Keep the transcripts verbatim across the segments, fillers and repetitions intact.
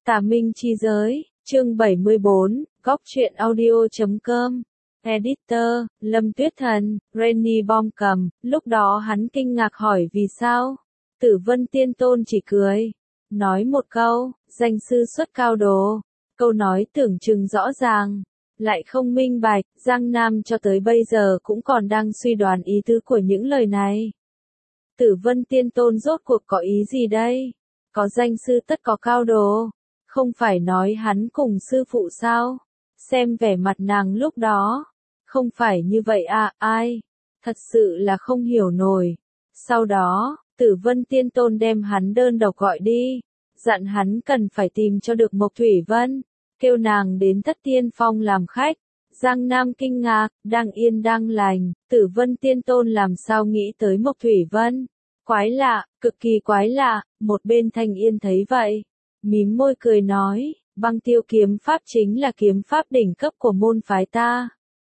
Tà Minh Chi Giới, chương bảy mươi bốn, góc truyện audio chấm com. Editor, Lâm Tuyết Thần, Rainy Bom cầm, lúc đó hắn kinh ngạc hỏi vì sao? Tử Vân Tiên Tôn chỉ cười, nói một câu, danh sư xuất cao đồ. Câu nói tưởng chừng rõ ràng, lại không minh bạch, Giang Nam cho tới bây giờ cũng còn đang suy đoán ý tứ của những lời này. Tử Vân Tiên Tôn rốt cuộc có ý gì đây? Có danh sư tất có cao đồ. Không phải nói hắn cùng sư phụ sao? Xem vẻ mặt nàng lúc đó. Không phải như vậy à, ai? Thật sự là không hiểu nổi. Sau đó, Tử Vân Tiên Tôn đem hắn đơn độc gọi đi. Dặn hắn cần phải tìm cho được Mộc Thủy Vân. Kêu nàng đến Thất Tiên Phong làm khách. Giang Nam kinh ngạc, đang yên đang lành. Tử Vân Tiên Tôn làm sao nghĩ tới Mộc Thủy Vân? Quái lạ, cực kỳ quái lạ. Một bên Thanh Yên thấy vậy. Mím môi cười nói, băng tiêu kiếm pháp chính là kiếm pháp đỉnh cấp của môn phái ta.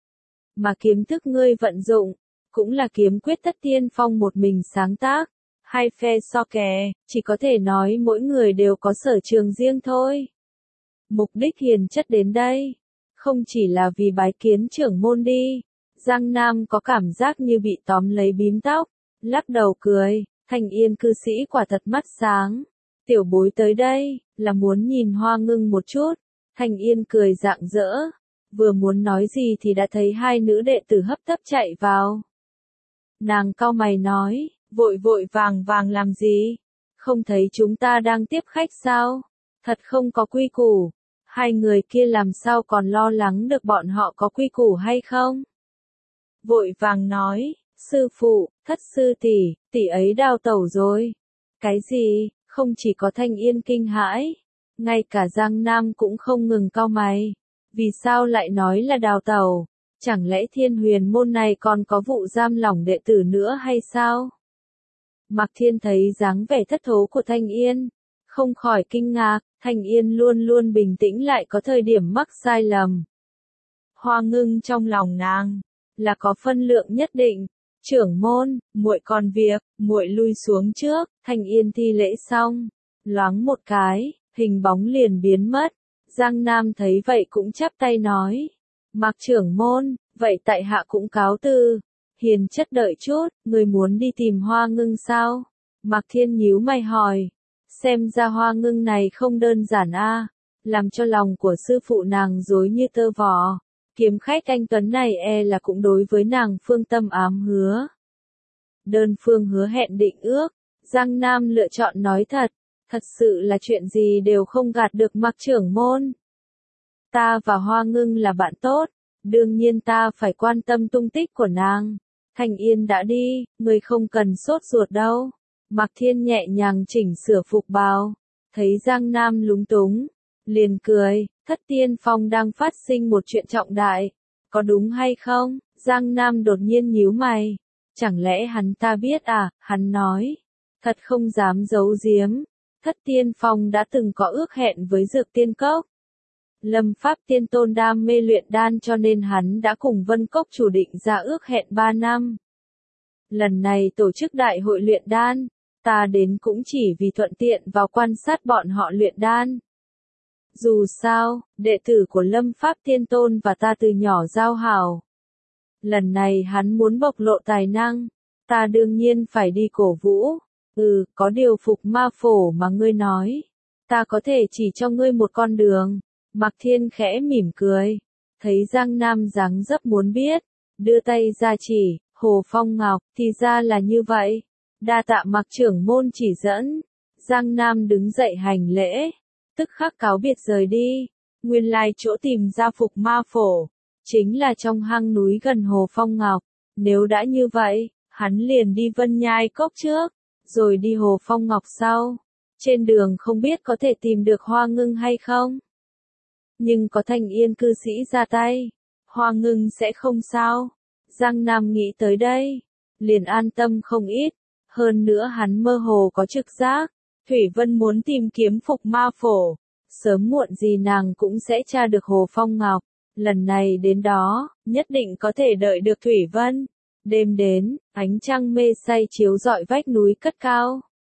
Mà kiếm thức ngươi vận dụng, cũng là kiếm quyết Thất Tiên Phong một mình sáng tác. Hai phe so kè, chỉ có thể nói mỗi người đều có sở trường riêng thôi. Mục đích hiền chất đến đây, không chỉ là vì bái kiến trưởng môn đi. Giang Nam có cảm giác như bị tóm lấy bím tóc, lắc đầu cười, Thanh Yên cư sĩ quả thật mắt sáng. Tiểu bối tới đây, là muốn nhìn Hoa Ngưng một chút. Thanh Yên cười rạng rỡ. Vừa muốn nói gì thì đã thấy hai nữ đệ tử hấp tấp chạy vào. Nàng cau mày nói, vội vội vàng vàng làm gì? Không thấy chúng ta đang tiếp khách sao? Thật không có quy củ. Hai người kia làm sao còn lo lắng được bọn họ có quy củ hay không? Vội vàng nói, sư phụ, thất sư tỷ, tỷ ấy đào tẩu rồi. Cái gì? Không chỉ có Thanh Yên kinh hãi, ngay cả Giang Nam cũng không ngừng cau mày. Vì sao lại nói là đào tẩu? Chẳng lẽ Thiên Huyền môn này còn có vụ giam lỏng đệ tử nữa hay sao? Mạc Thiên thấy dáng vẻ thất thố của Thanh Yên, không khỏi kinh ngạc. Thanh Yên luôn luôn bình tĩnh lại có thời điểm mắc sai lầm. Hoa Ngưng trong lòng nàng là có phân lượng nhất định. Trưởng môn, muội còn việc, muội lui xuống trước. Thanh Yên thi lễ xong, loáng một cái, hình bóng liền biến mất. Giang Nam thấy vậy cũng chắp tay nói, Mạc trưởng môn, vậy tại hạ cũng cáo từ. Hiền chất đợi chút, người muốn đi tìm Hoa Ngưng sao? Mạc Thiên nhíu mày hỏi, xem ra Hoa Ngưng này không đơn giản a, làm cho lòng của sư phụ nàng rối như tơ vò. Kiếm khách anh tuấn này e là cũng đối với nàng phương tâm ám hứa. Đơn phương hứa hẹn định ước, Giang Nam lựa chọn nói thật, thật sự là chuyện gì đều không gạt được Mạc trưởng môn. Ta và Hoa Ngưng là bạn tốt, đương nhiên ta phải quan tâm tung tích của nàng. Thanh Yên đã đi, người không cần sốt ruột đâu. Mạc Thiên nhẹ nhàng chỉnh sửa phục bào, thấy Giang Nam lúng túng, liền cười. Thất Tiên Phong đang phát sinh một chuyện trọng đại, có đúng hay không? Giang Nam đột nhiên nhíu mày, chẳng lẽ hắn ta biết à? Hắn nói, thật không dám giấu giếm, Thất Tiên Phong đã từng có ước hẹn với Dược Tiên Cốc. Lâm Pháp Tiên Tôn đam mê luyện đan cho nên hắn đã cùng Vân Cốc chủ định ra ước hẹn ba năm. Lần này tổ chức đại hội luyện đan, ta đến cũng chỉ vì thuận tiện vào quan sát bọn họ luyện đan. Dù sao, đệ tử của Lâm Pháp Tiên Tôn và ta từ nhỏ giao hảo. Lần này hắn muốn bộc lộ tài năng, ta đương nhiên phải đi cổ vũ. Ừ, có điều Phục Ma Phổ mà ngươi nói, ta có thể chỉ cho ngươi một con đường. Mạc Thiên khẽ mỉm cười, thấy Giang Nam dáng dấp muốn biết, đưa tay ra chỉ, Hồ Phong Ngọc, thì ra là như vậy. Đa tạ Mạc trưởng môn chỉ dẫn. Giang Nam đứng dậy hành lễ, tức khắc cáo biệt rời đi. Nguyên lai chỗ tìm ra Phục Ma Phổ, chính là trong hang núi gần Hồ Phong Ngọc. Nếu đã như vậy, hắn liền đi Vân Nhai Cốc trước, rồi đi Hồ Phong Ngọc sau. Trên đường không biết có thể tìm được Hoa Ngưng hay không. Nhưng có Thanh Yên cư sĩ ra tay, Hoa Ngưng sẽ không sao. Giang Nam nghĩ tới đây, liền an tâm không ít. Hơn nữa hắn mơ hồ có trực giác, Thủy Vân muốn tìm kiếm Phục Ma Phổ, sớm muộn gì nàng cũng sẽ tra được Hồ Phong Ngọc. Lần này đến đó, nhất định có thể đợi được Thủy Vân. Đêm đến, ánh trăng mê say chiếu rọi vách núi cất cao.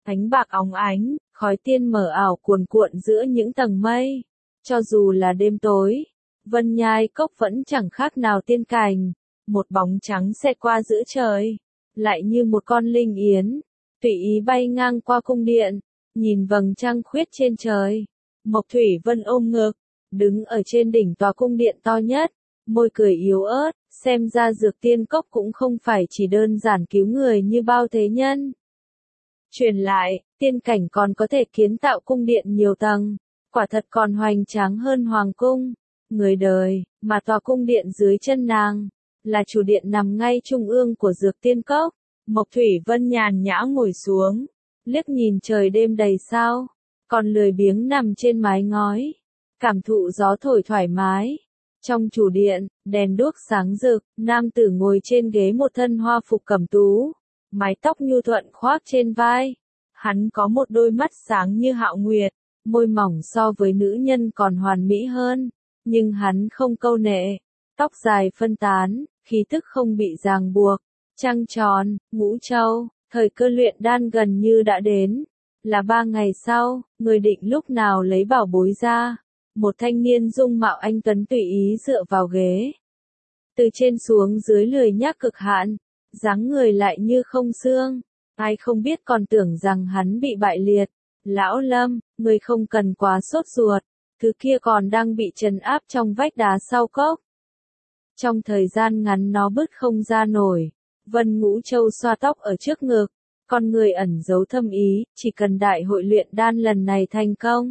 Ánh bạc óng ánh, khói tiên mờ ảo cuồn cuộn giữa những tầng mây. Cho dù là đêm tối, Vân Nhai Cốc vẫn chẳng khác nào tiên cảnh. Một bóng trắng xẹt qua giữa trời, lại như một con linh yến, tùy ý bay ngang qua cung điện, nhìn vầng trăng khuyết trên trời. Mộc Thủy Vân ôm ngực, đứng ở trên đỉnh tòa cung điện to nhất, môi cười yếu ớt, xem ra Dược Tiên Cốc cũng không phải chỉ đơn giản cứu người như bao thế nhân. Truyền lại, tiên cảnh còn có thể kiến tạo cung điện nhiều tầng, quả thật còn hoành tráng hơn hoàng cung. Người đời, mà tòa cung điện dưới chân nàng, là chủ điện nằm ngay trung ương của Dược Tiên Cốc. Mộc Thủy Vân nhàn nhã ngồi xuống, liếc nhìn trời đêm đầy sao, còn lười biếng nằm trên mái ngói, cảm thụ gió thổi thoải mái. Trong chủ điện, đèn đuốc sáng rực, nam tử ngồi trên ghế một thân hoa phục cẩm tú, mái tóc nhu thuận khoác trên vai. Hắn có một đôi mắt sáng như hạo nguyệt, môi mỏng so với nữ nhân còn hoàn mỹ hơn, nhưng hắn không câu nệ, tóc dài phân tán, khí tức không bị ràng buộc. Trăng tròn, ngũ châu, thời cơ luyện đan gần như đã đến. Là ba ngày sau, người định lúc nào lấy bảo bối ra. Một thanh niên dung mạo anh tuấn tùy ý dựa vào ghế. Từ trên xuống dưới lười nhác cực hạn, dáng người lại như không xương. Ai không biết còn tưởng rằng hắn bị bại liệt. Lão Lâm, người không cần quá sốt ruột, thứ kia còn đang bị trấn áp trong vách đá sau cốc. Trong thời gian ngắn nó bứt không ra nổi. Vân Ngũ Châu xoa tóc ở trước ngực, con người ẩn giấu thâm ý, chỉ cần đại hội luyện đan lần này thành công.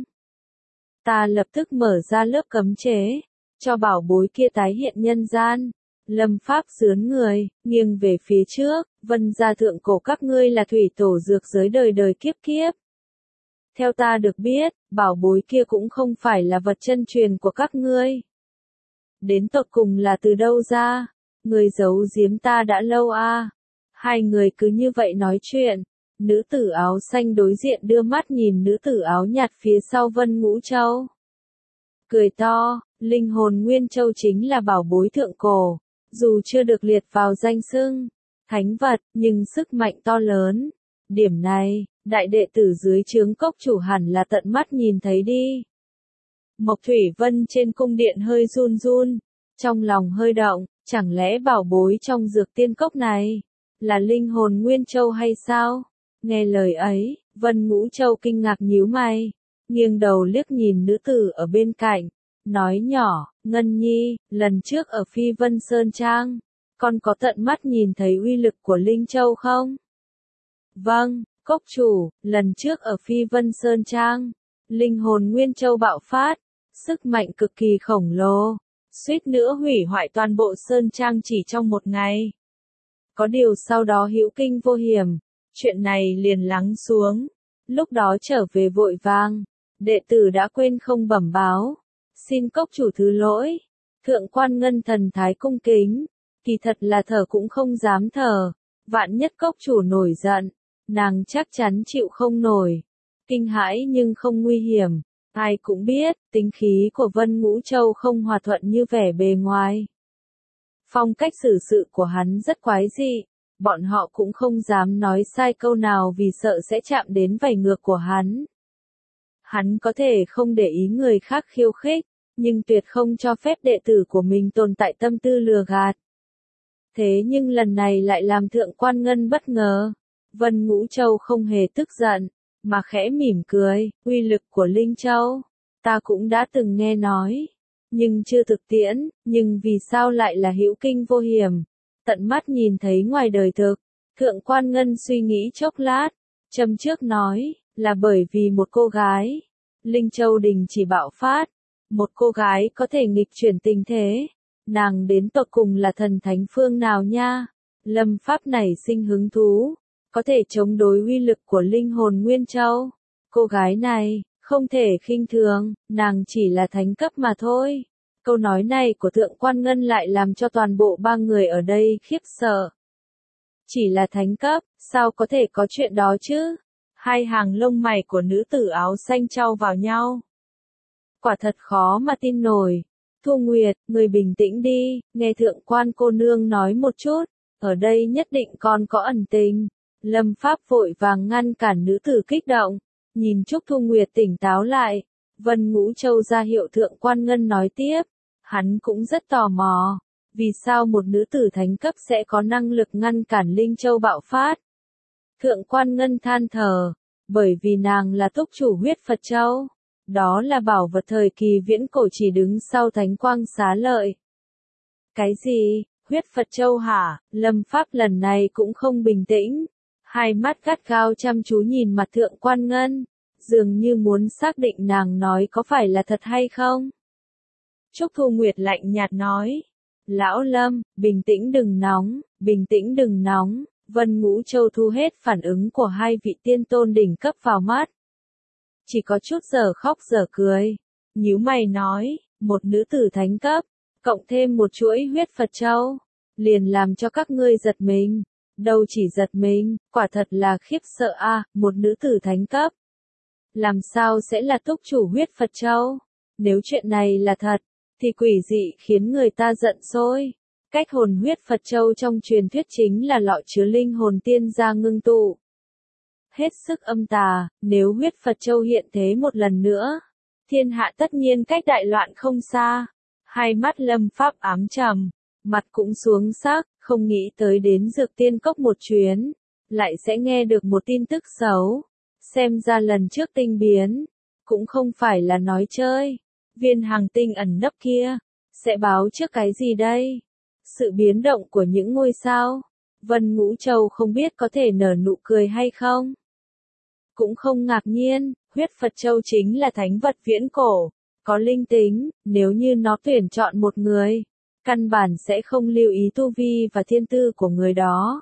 Ta lập tức mở ra lớp cấm chế, cho bảo bối kia tái hiện nhân gian. Lâm Pháp sướn người, nghiêng về phía trước, Vân gia thượng cổ các ngươi là thủy tổ dược giới đời đời kiếp kiếp. Theo ta được biết, bảo bối kia cũng không phải là vật chân truyền của các ngươi. Đến tột cùng là từ đâu ra? Người giấu giếm ta đã lâu a. À. Hai người cứ như vậy nói chuyện. Nữ tử áo xanh đối diện đưa mắt nhìn nữ tử áo nhạt phía sau Vân Ngũ Châu. Cười to, linh hồn Nguyên Châu chính là bảo bối thượng cổ. Dù chưa được liệt vào danh xưng thánh vật, nhưng sức mạnh to lớn. Điểm này, đại đệ tử dưới trướng cốc chủ hẳn là tận mắt nhìn thấy đi. Mộc Thủy Vân trên cung điện hơi run run, trong lòng hơi động. Chẳng lẽ bảo bối trong Dược Tiên Cốc này là linh hồn Nguyên Châu hay sao? Nghe lời ấy, Vân Ngũ Châu kinh ngạc nhíu mày, nghiêng đầu liếc nhìn nữ tử ở bên cạnh, nói nhỏ, Ngân Nhi, lần trước ở Phi Vân Sơn Trang, con có tận mắt nhìn thấy uy lực của Linh Châu không? Vâng, cốc chủ, lần trước ở Phi Vân Sơn Trang, linh hồn Nguyên Châu bạo phát, sức mạnh cực kỳ khổng lồ. Suýt nữa hủy hoại toàn bộ Sơn Trang chỉ trong một ngày. Có điều sau đó hữu kinh vô hiểm, chuyện này liền lắng xuống. Lúc đó trở về vội vàng, đệ tử đã quên không bẩm báo. Xin cốc chủ thứ lỗi. Thượng quan Ngân thần thái cung kính, kỳ thật là thở cũng không dám thở. Vạn nhất cốc chủ nổi giận, nàng chắc chắn chịu không nổi. Kinh hãi nhưng không nguy hiểm. Ai cũng biết, tính khí của Vân Ngũ Châu không hòa thuận như vẻ bề ngoài. Phong cách xử sự của hắn rất quái dị, bọn họ cũng không dám nói sai câu nào vì sợ sẽ chạm đến vảy ngược của hắn. Hắn có thể không để ý người khác khiêu khích, nhưng tuyệt không cho phép đệ tử của mình tồn tại tâm tư lừa gạt. Thế nhưng lần này lại làm Thượng quan Ngân bất ngờ. Vân Ngũ Châu không hề tức giận, mà khẽ mỉm cười, uy lực của Linh Châu, ta cũng đã từng nghe nói, nhưng chưa thực tiễn, nhưng vì sao lại là hữu kinh vô hiểm, tận mắt nhìn thấy ngoài đời thực. Thượng quan Ngân suy nghĩ chốc lát, châm trước nói, là bởi vì một cô gái, Linh Châu đình chỉ bạo phát, một cô gái có thể nghịch chuyển tình thế, nàng đến tột cùng là thần thánh phương nào nha? Lâm Pháp nảy sinh hứng thú, có thể chống đối uy lực của linh hồn Nguyên Châu. Cô gái này, không thể khinh thường, nàng chỉ là thánh cấp mà thôi. Câu nói này của Thượng quan Ngân lại làm cho toàn bộ ba người ở đây khiếp sợ. Chỉ là thánh cấp, sao có thể có chuyện đó chứ? Hai hàng lông mày của nữ tử áo xanh chau vào nhau. Quả thật khó mà tin nổi. Thu Nguyệt, người bình tĩnh đi, nghe Thượng quan cô nương nói một chút, ở đây nhất định còn có ẩn tình. Lâm Pháp vội vàng ngăn cản nữ tử kích động, nhìn Trúc Thu Nguyệt tỉnh táo lại. Vân Ngũ Châu ra hiệu Thượng Quan Ngân nói tiếp, hắn cũng rất tò mò, vì sao một nữ tử thánh cấp sẽ có năng lực ngăn cản Linh Châu bạo phát. Thượng Quan Ngân than thở, bởi vì nàng là túc chủ huyết Phật Châu, đó là bảo vật thời kỳ viễn cổ chỉ đứng sau Thánh Quang Xá Lợi. Cái gì, huyết Phật Châu hả? Lâm Pháp lần này cũng không bình tĩnh, hai mắt gắt gao chăm chú nhìn mặt Thượng Quan Ngân, dường như muốn xác định nàng nói có phải là thật hay không. Trúc Thu Nguyệt lạnh nhạt nói, Lão Lâm, bình tĩnh đừng nóng, bình tĩnh đừng nóng. Vân Ngũ Châu thu hết phản ứng của hai vị tiên tôn đỉnh cấp vào mắt. Chỉ có chút giờ khóc giờ cười. Nhíu mày nói, một nữ tử thánh cấp, cộng thêm một chuỗi huyết Phật Châu, liền làm cho các ngươi giật mình. Đâu chỉ giật mình, quả thật là khiếp sợ a, à, một nữ tử thánh cấp. Làm sao sẽ là túc chủ huyết Phật Châu? Nếu chuyện này là thật, thì quỷ dị khiến người ta giận sôi. Cách hồn huyết Phật Châu trong truyền thuyết chính là lọ chứa linh hồn tiên gia ngưng tụ. Hết sức âm tà, nếu huyết Phật Châu hiện thế một lần nữa, thiên hạ tất nhiên cách đại loạn không xa. Hai mắt Lâm Pháp ám trầm, mặt cũng xuống sắc, không nghĩ tới đến Dược Tiên Cốc một chuyến, lại sẽ nghe được một tin tức xấu. Xem ra lần trước tinh biến, cũng không phải là nói chơi. Viên hàng tinh ẩn nấp kia, sẽ báo trước cái gì đây? Sự biến động của những ngôi sao, Vân Ngũ Châu không biết có thể nở nụ cười hay không. Cũng không ngạc nhiên, huyết Phật Châu chính là thánh vật viễn cổ, có linh tính, nếu như nó tuyển chọn một người, căn bản sẽ không lưu ý tu vi và thiên tư của người đó.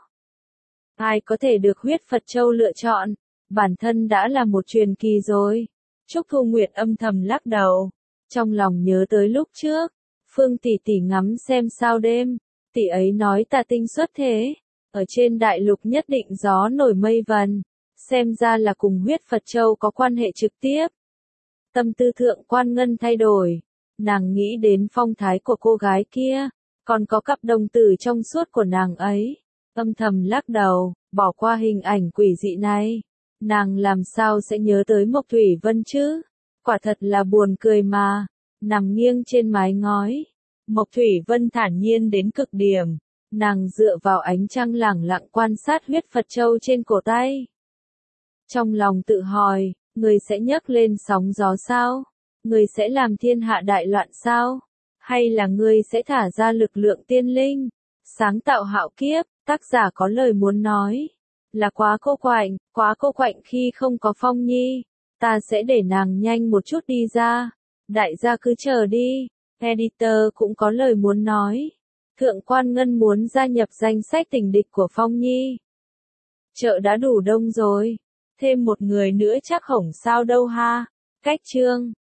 Ai có thể được huyết Phật Châu lựa chọn, bản thân đã là một truyền kỳ rồi. Trúc Thu Nguyệt âm thầm lắc đầu, trong lòng nhớ tới lúc trước. Phương tỷ tỷ ngắm xem sao đêm, tỷ ấy nói tà tinh xuất thế, ở trên đại lục nhất định gió nổi mây vần, xem ra là cùng huyết Phật Châu có quan hệ trực tiếp. Tâm tư Thượng Quan Ngân thay đổi, nàng nghĩ đến phong thái của cô gái kia, còn có cặp đồng tử trong suốt của nàng ấy, âm thầm lắc đầu, bỏ qua hình ảnh quỷ dị này, nàng làm sao sẽ nhớ tới Mộc Thủy Vân chứ, quả thật là buồn cười mà. Nằm nghiêng trên mái ngói, Mộc Thủy Vân thản nhiên đến cực điểm, nàng dựa vào ánh trăng lẳng lặng quan sát huyết Phật Châu trên cổ tay. Trong lòng tự hỏi, người sẽ nhấc lên sóng gió sao? Người sẽ làm thiên hạ đại loạn sao? Hay là người sẽ thả ra lực lượng tiên linh, sáng tạo hạo kiếp? Tác giả có lời muốn nói, là quá cô quạnh, quá cô quạnh khi không có Phong Nhi, ta sẽ để nàng nhanh một chút đi ra. Đại gia cứ chờ đi, editor cũng có lời muốn nói. Thượng Quan Ngân muốn gia nhập danh sách tình địch của Phong Nhi. Chợ đã đủ đông rồi, thêm một người nữa chắc hổng sao đâu ha. Cách chương